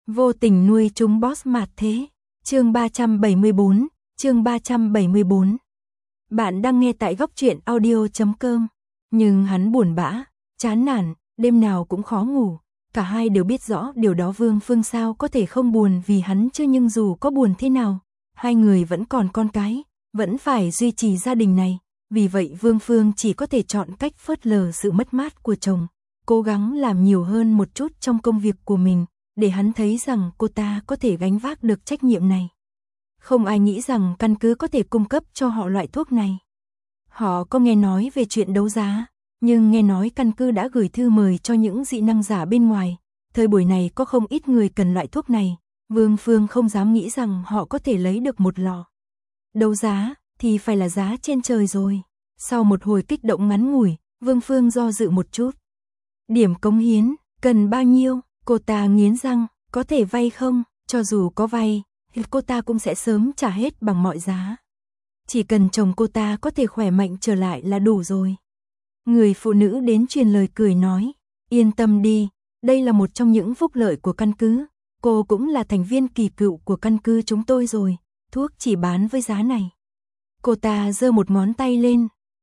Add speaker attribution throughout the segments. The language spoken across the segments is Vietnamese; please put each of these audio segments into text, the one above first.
Speaker 1: Vô tình nuôi chúng boss mạt thế. Chương 374, chương 374. Bạn đang nghe tại góc truyện audio.com. Nhưng hắn buồn bã, chán nản, đêm nào cũng khó ngủ. Cả hai đều biết rõ điều đó. Vương Phương sao có thể không buồn vì hắn chứ, nhưng dù có buồn thế nào, hai người vẫn còn con cái, vẫn phải duy trì gia đình này. Vì vậy Vương Phương chỉ có thể chọn cách phớt lờ sự mất mát của chồng, cố gắng làm nhiều hơn một chút trong công việc của mình, để hắn thấy rằng cô ta có thể gánh vác được trách nhiệm này. Không ai nghĩ rằng căn cứ có thể cung cấp cho họ loại thuốc này. Họ có nghe nói về chuyện đấu giá, nhưng nghe nói căn cứ đã gửi thư mời cho những dị năng giả bên ngoài. Thời buổi này có không ít người cần loại thuốc này, Vương Phương không dám nghĩ rằng họ có thể lấy được một lọ. Đấu giá thì phải là giá trên trời rồi. Sau một hồi kích động ngắn ngủi, Vương Phương do dự một chút. Điểm cống hiến, cần bao nhiêu? Cô ta nghiến răng, có thể vay không? Cho dù có vay, thì cô ta cũng sẽ sớm trả hết bằng mọi giá. Chỉ cần chồng cô ta có thể khỏe mạnh trở lại là đủ rồi. Người phụ nữ đến truyền lời cười nói, yên tâm đi, đây là một trong những phúc lợi của căn cứ. Cô cũng là thành viên kỳ cựu của căn cứ chúng tôi rồi, thuốc chỉ bán với giá này. Cô ta giơ một ngón tay lên,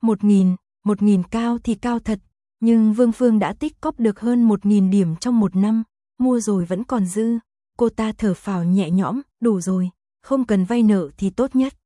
Speaker 1: 1.000 cao thì cao thật, nhưng Vương Phương đã tích cóp được hơn 1.000 điểm trong một năm, mua rồi vẫn còn dư. Cô ta thở phào nhẹ nhõm, đủ rồi, không cần vay nợ thì tốt nhất.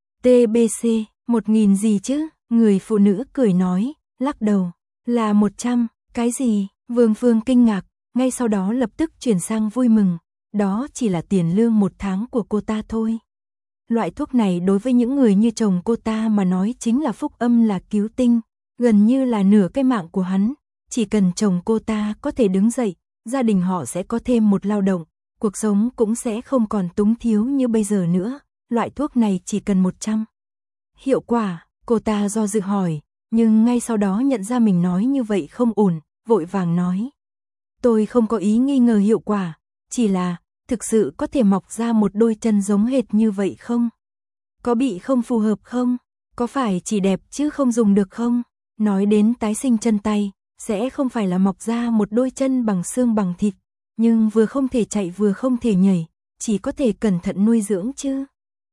Speaker 1: TBC, 1.000 gì chứ? Người phụ nữ cười nói, lắc đầu, là 100, cái gì? Vương Phương kinh ngạc, ngay sau đó lập tức chuyển sang vui mừng, đó chỉ là tiền lương một tháng của cô ta thôi. Loại thuốc này đối với những người như chồng cô ta mà nói chính là phúc âm, là cứu tinh, gần như là nửa cái mạng của hắn. Chỉ cần chồng cô ta có thể đứng dậy, gia đình họ sẽ có thêm một lao động, cuộc sống cũng sẽ không còn túng thiếu như bây giờ nữa. Loại thuốc này chỉ cần 100. Hiệu quả, cô ta do dự hỏi, nhưng ngay sau đó nhận ra mình nói như vậy không ổn, vội vàng nói. Tôi không có ý nghi ngờ hiệu quả, chỉ là, thực sự có thể mọc ra một đôi chân giống hệt như vậy không? Có bị không phù hợp không? Có phải chỉ đẹp chứ không dùng được không? Nói đến tái sinh chân tay, sẽ không phải là mọc ra một đôi chân bằng xương bằng thịt, nhưng vừa không thể chạy vừa không thể nhảy, chỉ có thể cẩn thận nuôi dưỡng chứ.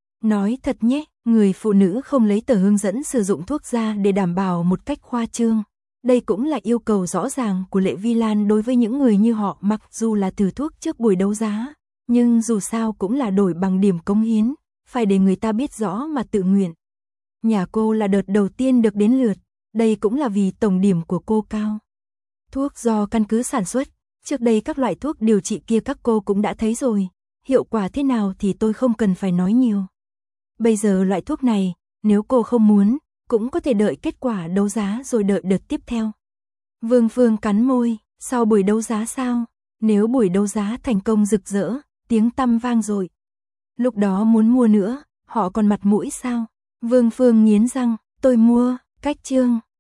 Speaker 1: Nói thật nhé, người phụ nữ không lấy tờ hướng dẫn sử dụng thuốc ra để đảm bảo một cách khoa trương. Đây cũng là yêu cầu rõ ràng của Lệ Vi Lan đối với những người như họ, mặc dù là thử thuốc trước buổi đấu giá, nhưng dù sao cũng là đổi bằng điểm cống hiến, phải để người ta biết rõ mà tự nguyện. Nhà cô là đợt đầu tiên được đến lượt, đây cũng là vì tổng điểm của cô cao. Thuốc do căn cứ sản xuất, trước đây các loại thuốc điều trị kia các cô cũng đã thấy rồi, hiệu quả thế nào thì tôi không cần phải nói nhiều. Bây giờ loại thuốc này, nếu cô không muốn, cũng có thể đợi kết quả đấu giá rồi đợi đợt tiếp theo. Vương Phương cắn môi, sau buổi đấu giá sao? Nếu buổi đấu giá thành công rực rỡ, tiếng tăm vang dội, lúc đó muốn mua nữa, họ còn mặt mũi sao? Vương Phương nghiến răng, tôi mua, cách chương.